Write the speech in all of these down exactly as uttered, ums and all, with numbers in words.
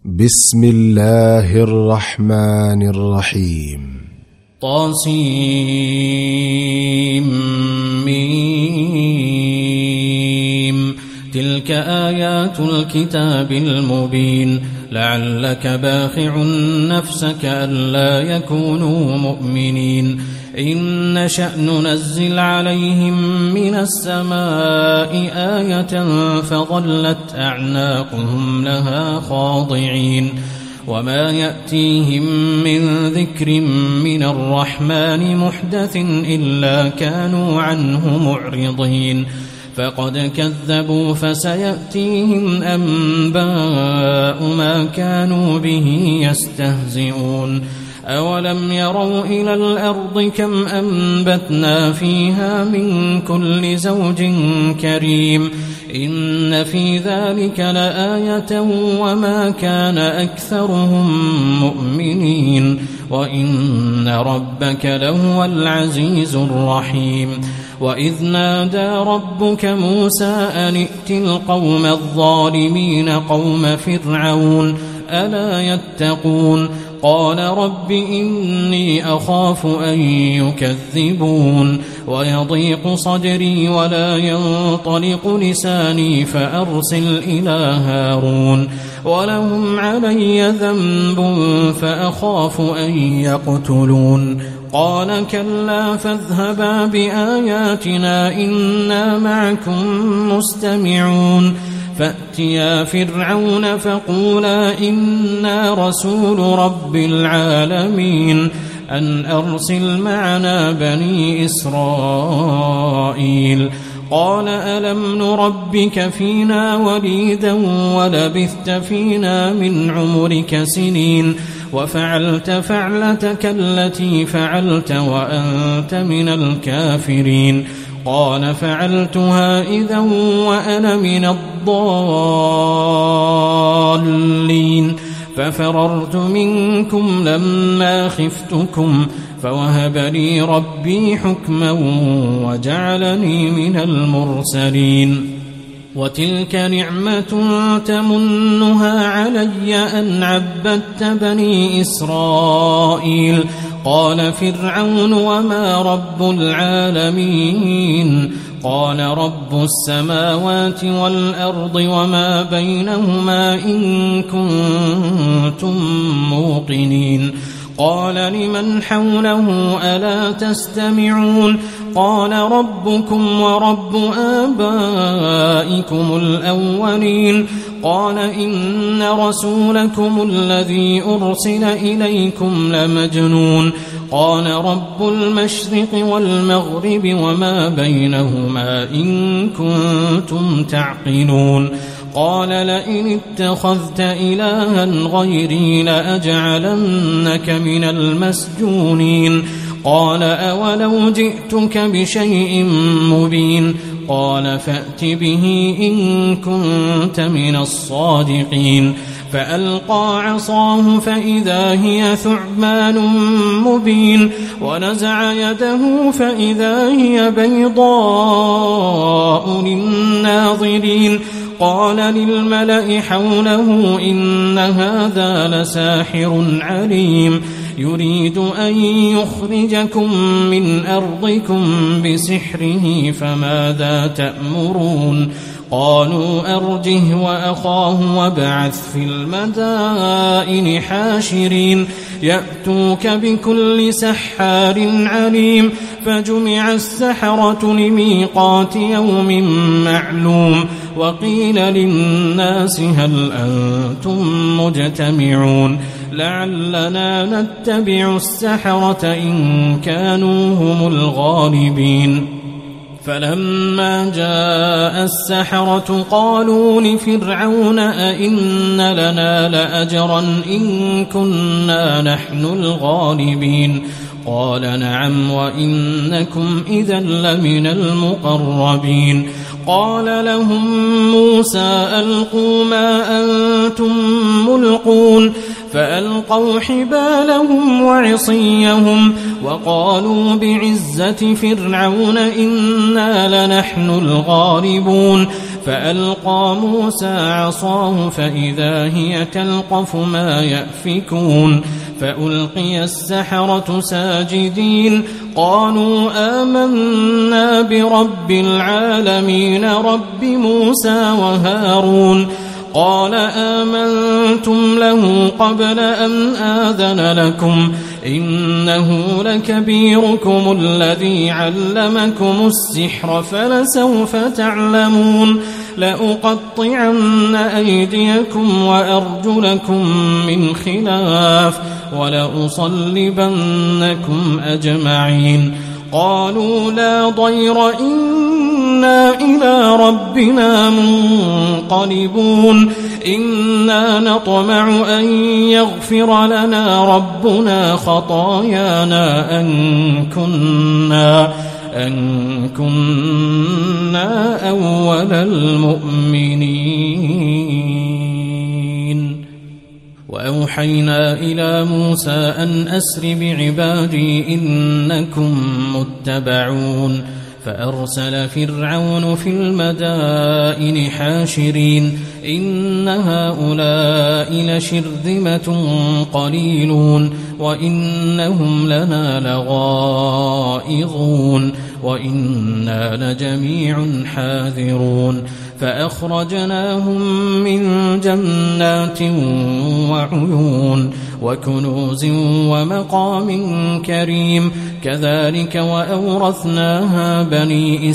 بسم الله الرحمن الرحيم. طاسيم. تلك آيات الكتاب المبين. لعلك باخع نفسك ألا يكونوا مؤمنين. إن نشأ ننزل عليهم من السماء آية فظلت أعناقهم لها خاضعين. وما يأتيهم من ذكر من الرحمن محدث إلا كانوا عنه معرضين. فقد كذبوا فسيأتيهم أنباء ما كانوا به يستهزئون. أولم يروا إلى الأرض كم أنبتنا فيها من كل زوج كريم. إن في ذلك لآية وما كان أكثرهم مؤمنين وإن ربك لهو العزيز الرحيم. وإذ نادى ربك موسى أن ائت القوم الظالمين قوم فرعون ألا يتقون. قال رب إني أخاف أن يكذبون ويضيق صدري ولا ينطلق لساني فأرسل إلى هارون ولهم علي ذنب فأخاف أن يقتلون. قال كلا فاذهبا بآياتنا إنا معكم مستمعون. فأتيا فرعون فقولا إنا رسول رب العالمين أن أرسل معنا بني إسرائيل. قال ألم نربك فينا وليدا ولبثت فينا من عمرك سنين وفعلت فعلتك التي فعلت وأنت من الكافرين. قال فعلتها إذا وأنا من الضالين. ففررت منكم لما خفتكم فوهب لي ربي حكما وجعلني من المرسلين. وتلك نعمة تمنها علي أن عبدت بني إسرائيل. قال فرعون وما رب العالمين. قال رب السماوات والأرض وما بينهما إن كنتم موقنين. قال لمن حوله ألا تستمعون. قال ربكم ورب آبائكم الأولين. قال إن رسولكم الذي أرسل إليكم لمجنون. قال رب المشرق والمغرب وما بينهما إن كنتم تعقلون. قال لئن اتخذت إلها غيري لأجعلنك من المسجونين. قال أولو جئتك بشيء مبين. قال فأت به إن كنت من الصادقين. فألقى عصاه فإذا هي ثعبان مبين ونزع يده فإذا هي بيضاء للناظرين. قال للملأ حوله إن هذا لساحر عليم يريد أن يخرجكم من أرضكم بسحره فماذا تأمرون. قالوا أرجه وأخاه وابعث في المدائن حاشرين يأتوك بكل سحار عليم. فجمع السحرة لميقات يوم معلوم. وقيل للناس هل أنتم مجتمعون لعلنا نتبع السحرة إن كانوا هم الغالبين. فلما جاء السحرة قالوا لفرعون أئن لنا لأجرا إن كنا نحن الغالبين. قال نعم وإنكم إذا لمن المقربين. قال لهم موسى ألقوا ما أنتم ملقون. فألقوا حبالهم وعصيهم وقالوا بعزة فرعون إنا لنحن الغالبون. فألقى موسى عصاه فإذا هي تلقف ما يأفكون فألقي السحرة ساجدين قالوا آمنا برب العالمين رب موسى وهارون قال آمنتم له قبل أن آذن لكم إنه لكبيركم الذي علمكم السحر فلسوف تعلمون لأقطعن أيديكم وأرجلكم من خلاف ولأصلبنكم أجمعين قالوا لا ضير إنا إلى ربنا منقلبون إنا نطمع أن يغفر لنا ربنا خطايانا أن كنا أن كنا أول المؤمنين وأوحينا إلى موسى أن أسر بعبادي إنكم متبعون فأرسل فرعون في المدائن حاشرين إن هؤلاء لشرذمة قليلون وإنهم لنا لغائظون وإنا لجميع حاذرون فأخرجناهم من جنات وعيون وكنوز ومقام كريم كذلك وأورثناها بني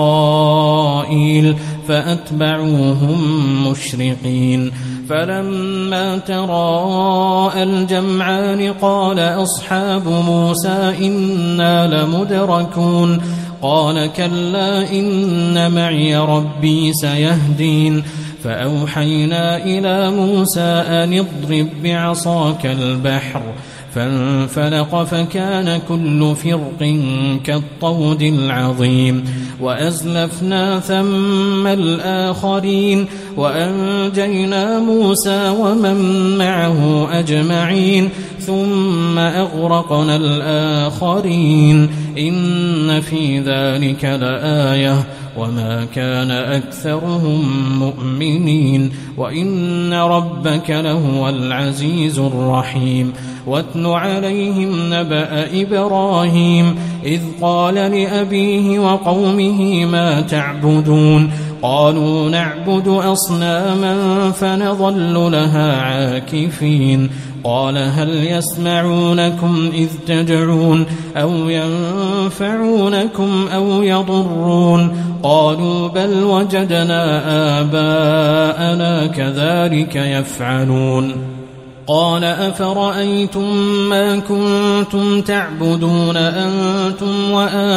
إسرائيل فأتبعوهم مشرقين فلما تراءى الجمعان قال أصحاب موسى إنا لمدركون قال كلا إن معي ربي سيهدين فأوحينا إلى موسى أن اضرب بعصاك البحر فانفلق فكان كل فرق كالطود العظيم وأزلفنا ثم الآخرين وأنجينا موسى ومن معه أجمعين ثم أغرقنا الآخرين إن في ذلك لآية وما كان أكثرهم مؤمنين وإن ربك لهو العزيز الرحيم واتل عليهم نبأ إبراهيم إذ قال لأبيه وقومه ما تعبدون قالوا نعبد أصناما فنظل لها عاكفين قال هل يسمعونكم إذ تدعون أو ينفعونكم أو يضرون قالوا بل وجدنا آباءنا كذلك يفعلون قال أفرأيتم ما كنتم تعبدون أنتم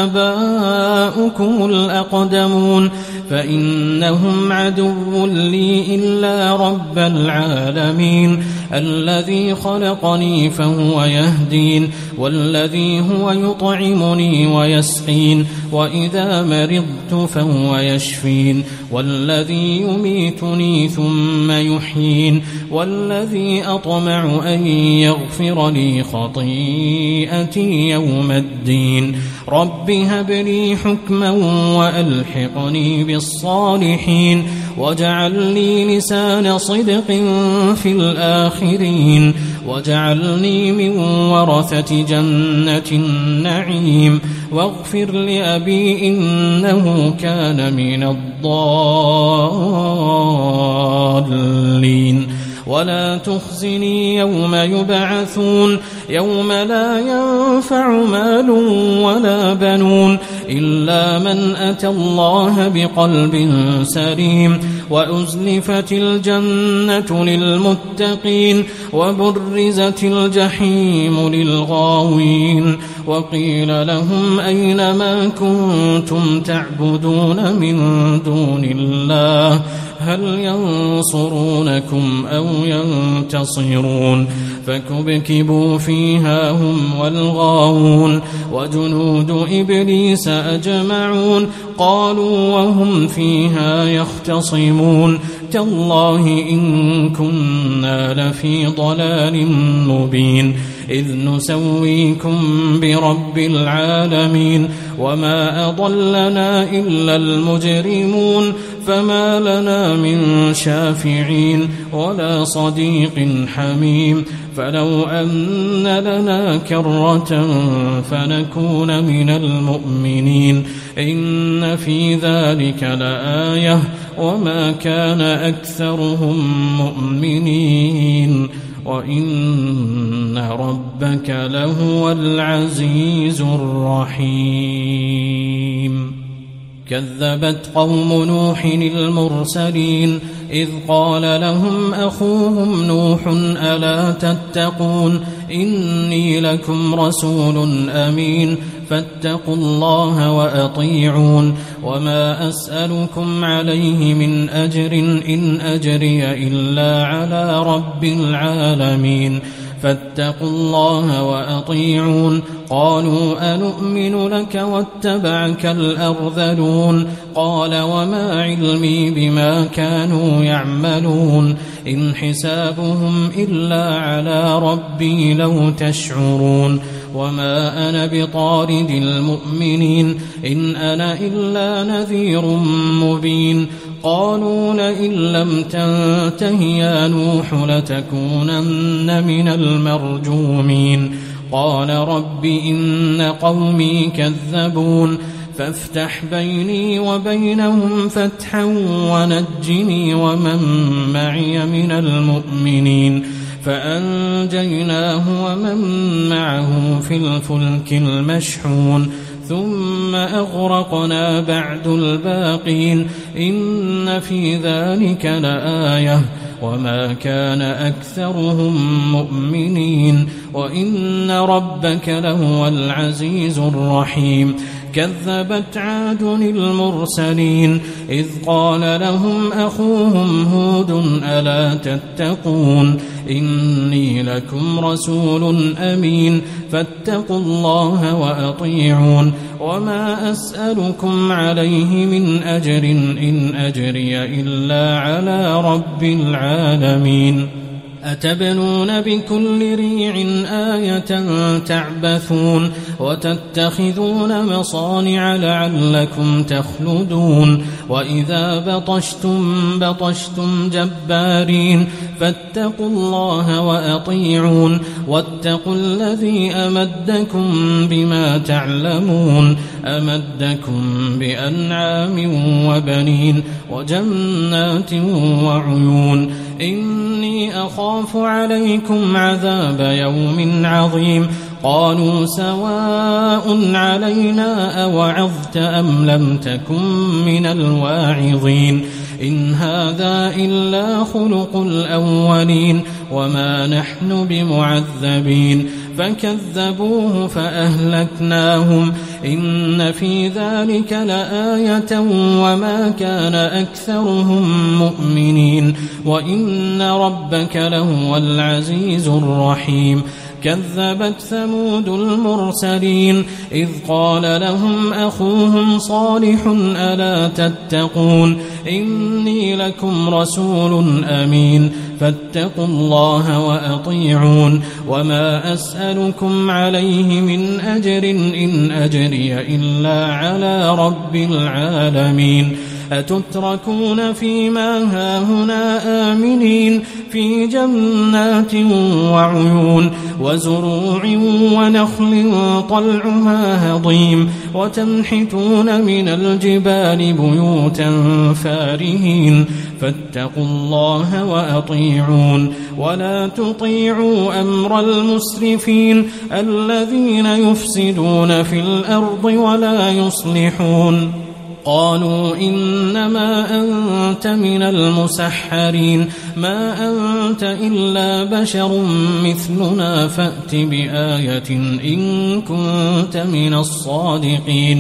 وآباؤكم الأقدمون فإنهم عدو لي إلا رب العالمين الذي خلقني فهو يهدين والذي هو يطعمني ويسقين وإذا مرضت فهو يشفين والذي يميتني ثم يحيين والذي أطمع أن يغفر لي خطيئتي يوم الدين رب هب لي حكما وألحقني بالصالحين واجعل لي لسان صدق في الآخرين واجعلني من ورثة جنة النعيم واغفر لأبي إنه كان من الضالين ولا تخزني يوم يبعثون يوم لا ينفع مال ولا بنون إلا من أتى الله بقلب سليم وأزلفت الجنة للمتقين وبرزت الجحيم للغاوين وقيل لهم أين ما كنتم تعبدون من دون الله هل ينصرونكم أو ينتصرون فكبكبوا فيها هم والغاوون وجنود إبليس أجمعون قالوا وهم فيها يختصمون تالله إن كنا لفي ضلال مبين إذ نسويكم برب العالمين وما أضلنا إلا المجرمون فما لنا من شافعين ولا صديق حميم فلو أن لنا كرة فنكون من المؤمنين إن في ذلك لآية وما كان أكثرهم مؤمنين وإن ربك لهو العزيز الرحيم كذبت قوم نوح المرسلين إذ قال لهم أخوهم نوح ألا تتقون إني لكم رسول أمين فاتقوا الله وأطيعون وما أسألكم عليه من أجر إن أجري إلا على رب العالمين فاتقوا الله وأطيعون قالوا أنؤمن لك واتبعك الأرذلون قال وما علمي بما كانوا يعملون إن حسابهم إلا على ربي لو تشعرون وما أنا بطارد المؤمنين إن أنا إلا نذير مبين قالوا لئن لم تنته يا نوح لتكونن من المرجومين قال رب إن قومي كذبون فافتح بيني وبينهم فتحا ونجني ومن معي من المؤمنين فأنجيناه ومن معه في الفلك المشحون ثم أغرقنا بعد الباقين إن في ذلك لآية وما كان أكثرهم مؤمنين وإن ربك لهو العزيز الرحيم كذبت عاد المرسلين إذ قال لهم أخوهم هود ألا تتقون إني لكم رسول أمين فاتقوا الله وأطيعون وما أسألكم عليه من أجر إن أجري إلا على رب العالمين أتبنون بكل ريع آية تعبثون وتتخذون مصانع لعلكم تخلدون وإذا بطشتم بطشتم جبارين فاتقوا الله وأطيعون واتقوا الذي أمدكم بما تعلمون أمدكم بأنعام وبنين وجنات وعيون إني أخاف عليكم عذاب يوم عظيم قالوا سواء علينا أوعظت أم لم تكن من الواعظين إن هذا إلا خلق الأولين وما نحن بمعذبين فكذبوه فأهلكناهم إن في ذلك لآية وما كان أكثرهم مؤمنين وإن ربك لهو العزيز الرحيم كذبت ثمود المرسلين إذ قال لهم أخوهم صالح ألا تتقون إني لكم رسول أمين فاتقوا الله وأطيعون وما أسألكم عليه من أجر إن أجري إلا على رب العالمين أتتركون فيما هاهنا آمنين في جنات وعيون وزروع ونخل طلعها هضيم وتنحتون من الجبال بيوتا فارهين فاتقوا الله وأطيعون ولا تطيعوا أمر المسرفين الذين يفسدون في الأرض ولا يصلحون قالوا إنما أنت من المسحرين ما أنت إلا بشر مثلنا فأت بآية إن كنت من الصادقين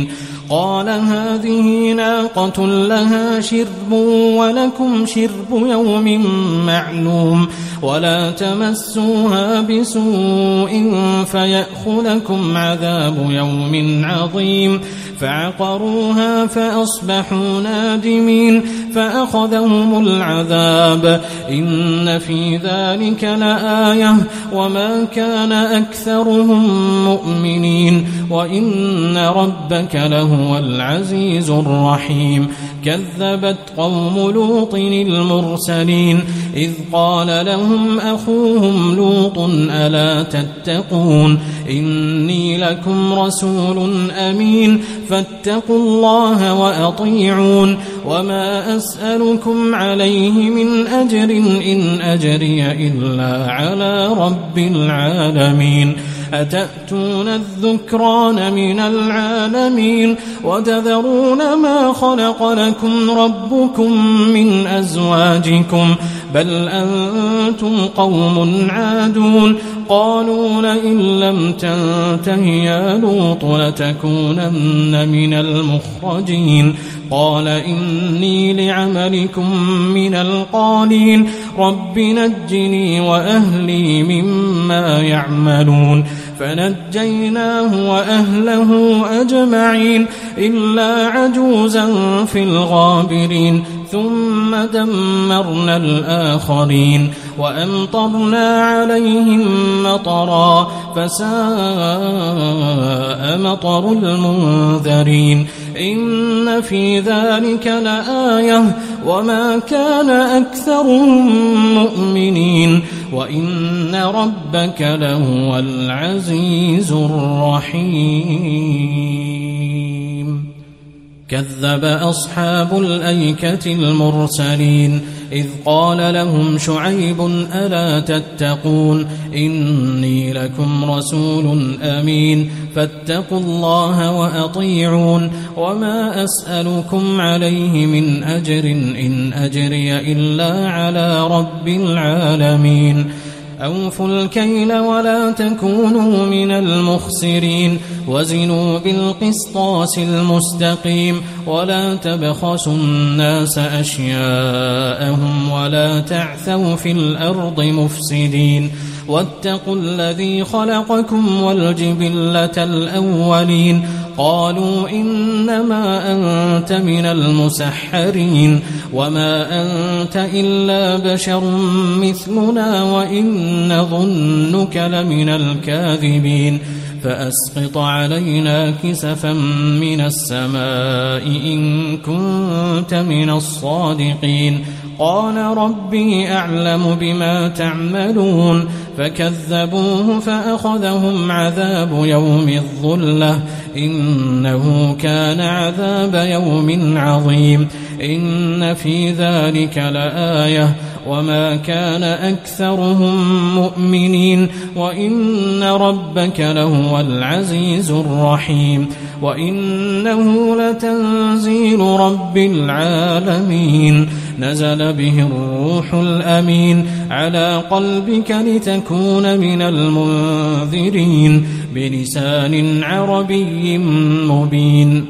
قال هذه ناقة لها شرب ولكم شرب يوم معلوم ولا تمسوها بسوء فيأخذكم عذاب يوم عظيم فعقروها فأصبحوا نادمين فأخذهم العذاب إن في ذلك لآية وما كان أكثرهم مؤمنين وإن ربك لهو العزيز الرحيم كذبت قوم لوط المرسلين إذ قال لهم أخوهم لوط ألا تتقون إني لكم رسول أمين فاتقوا الله وأطيعون وما أسألكم عليه من أجر إن أجري إلا على رب العالمين أتأتون الذكران من العالمين وتذرون ما خلق لكم ربكم من أزواجكم بل أنتم قوم عادون قالوا لئن لم تنته يا لوط لتكونن من المخرجين قال إني لعملكم من القالين رب نجني وأهلي مما يعملون فنجيناه وأهله أجمعين إلا عجوزا في الغابرين ثم دمرنا الآخرين وأمطرنا عليهم مطرا فساء مطر المنذرين إن في ذلك لآية وما كان أكثرهم مؤمنين وإن ربك لهو العزيز الرحيم كذب أصحاب الأيكة المرسلين إذ قال لهم شعيب ألا تتقون إني لكم رسول أمين فاتقوا الله وأطيعون وما أسألكم عليه من أجر إن أجري إلا على رب العالمين أوفوا الكيل ولا تكونوا من المخسرين وزنوا بالقسطاس المستقيم ولا تبخسوا الناس أشياءهم ولا تعثوا في الأرض مفسدين واتقوا الذي خلقكم والجبلة الأولين قالوا إنما أنت من المسحرين وما أنت إلا بشر مثلنا وإن نظنك لمن الكاذبين فأسقط علينا كسفا من السماء إن كنت من الصادقين قال ربي أعلم بما تعملون فكذبوه فأخذهم عذاب يوم الظلة إنه كان عذاب يوم عظيم إن في ذلك لآية وما كان أكثرهم مؤمنين وإن ربك لهو العزيز الرحيم وإنه لتنزيل رب العالمين نزل به الروح الأمين على قلبك لتكون من المنذرين بلسان عربي مبين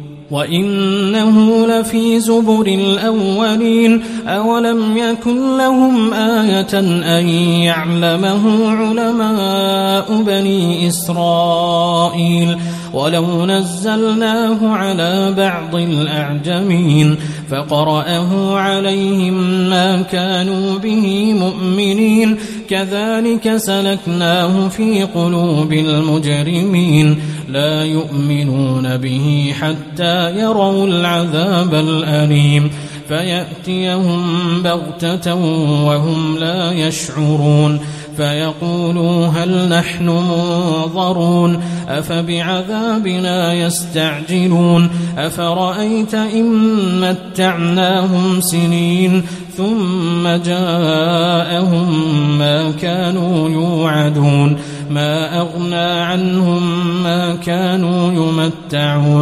وإنه لفي زبر الأولين أولم يكن لهم آية أن يعلمه علماء بني إسرائيل ولو نزلناه على بعض الأعجمين فقرأه عليهم ما كانوا به مؤمنين كذلك سلكناه في قلوب المجرمين لا يؤمنون به حتى يروا العذاب الأليم فيأتيهم بغتة وهم لا يشعرون فيقولوا هل نحن منظرون أفبعذابنا يستعجلون أفرأيت إن متعناهم سنين ثم جاءهم ما كانوا يوعدون ما أغنى عنهم ما كانوا يمتعون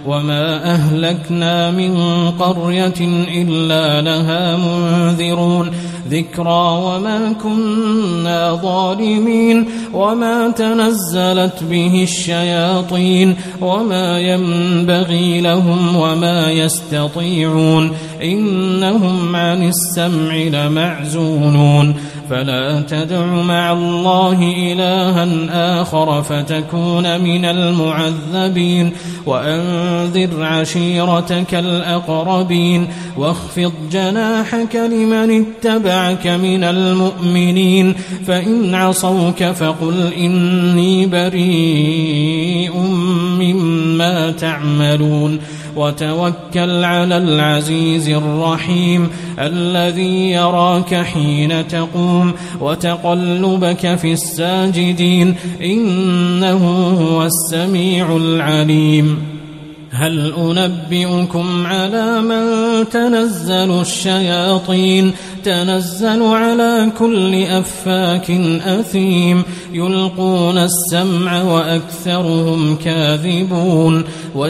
وما أهلكنا من قرية إلا لها منذرون ذكرى وما كنا ظالمين وما تنزلت به الشياطين وما ينبغي لهم وما يستطيعون إنهم عن السمع لمعزولون فلا تدع مع الله إلها آخر فتكون من المعذبين وأنذر عشيرتك الأقربين واخفض جناحك لمن اتبعك من المؤمنين فإن عصوك فقل إني بريء مما تعملون وتوكل على العزيز الرحيم الذي يراك حين تقوم وتقلبك في الساجدين إنه هو السميع العليم هل أنبئكم على من تنزل الشياطين تنزل على كل أفاك أثيم يلقون السمع وأكثرهم كاذبون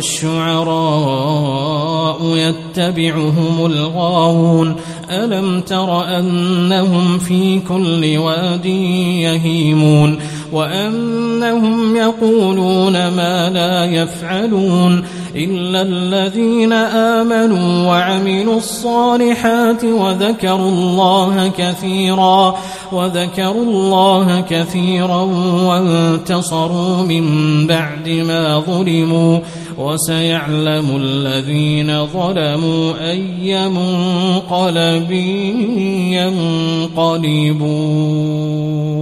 والشعراء يتبعهم الغاوون ألم تر أنهم في كل واد يهيمون وأنهم يقولون ما لا يفعلون إلا الذين آمنوا وعملوا الصالحات وذكروا الله كثيرا وذكروا الله كثيرا وانتصروا من بعد ما ظلموا وسيعلم الذين ظلموا أي منقلب ينقلبون.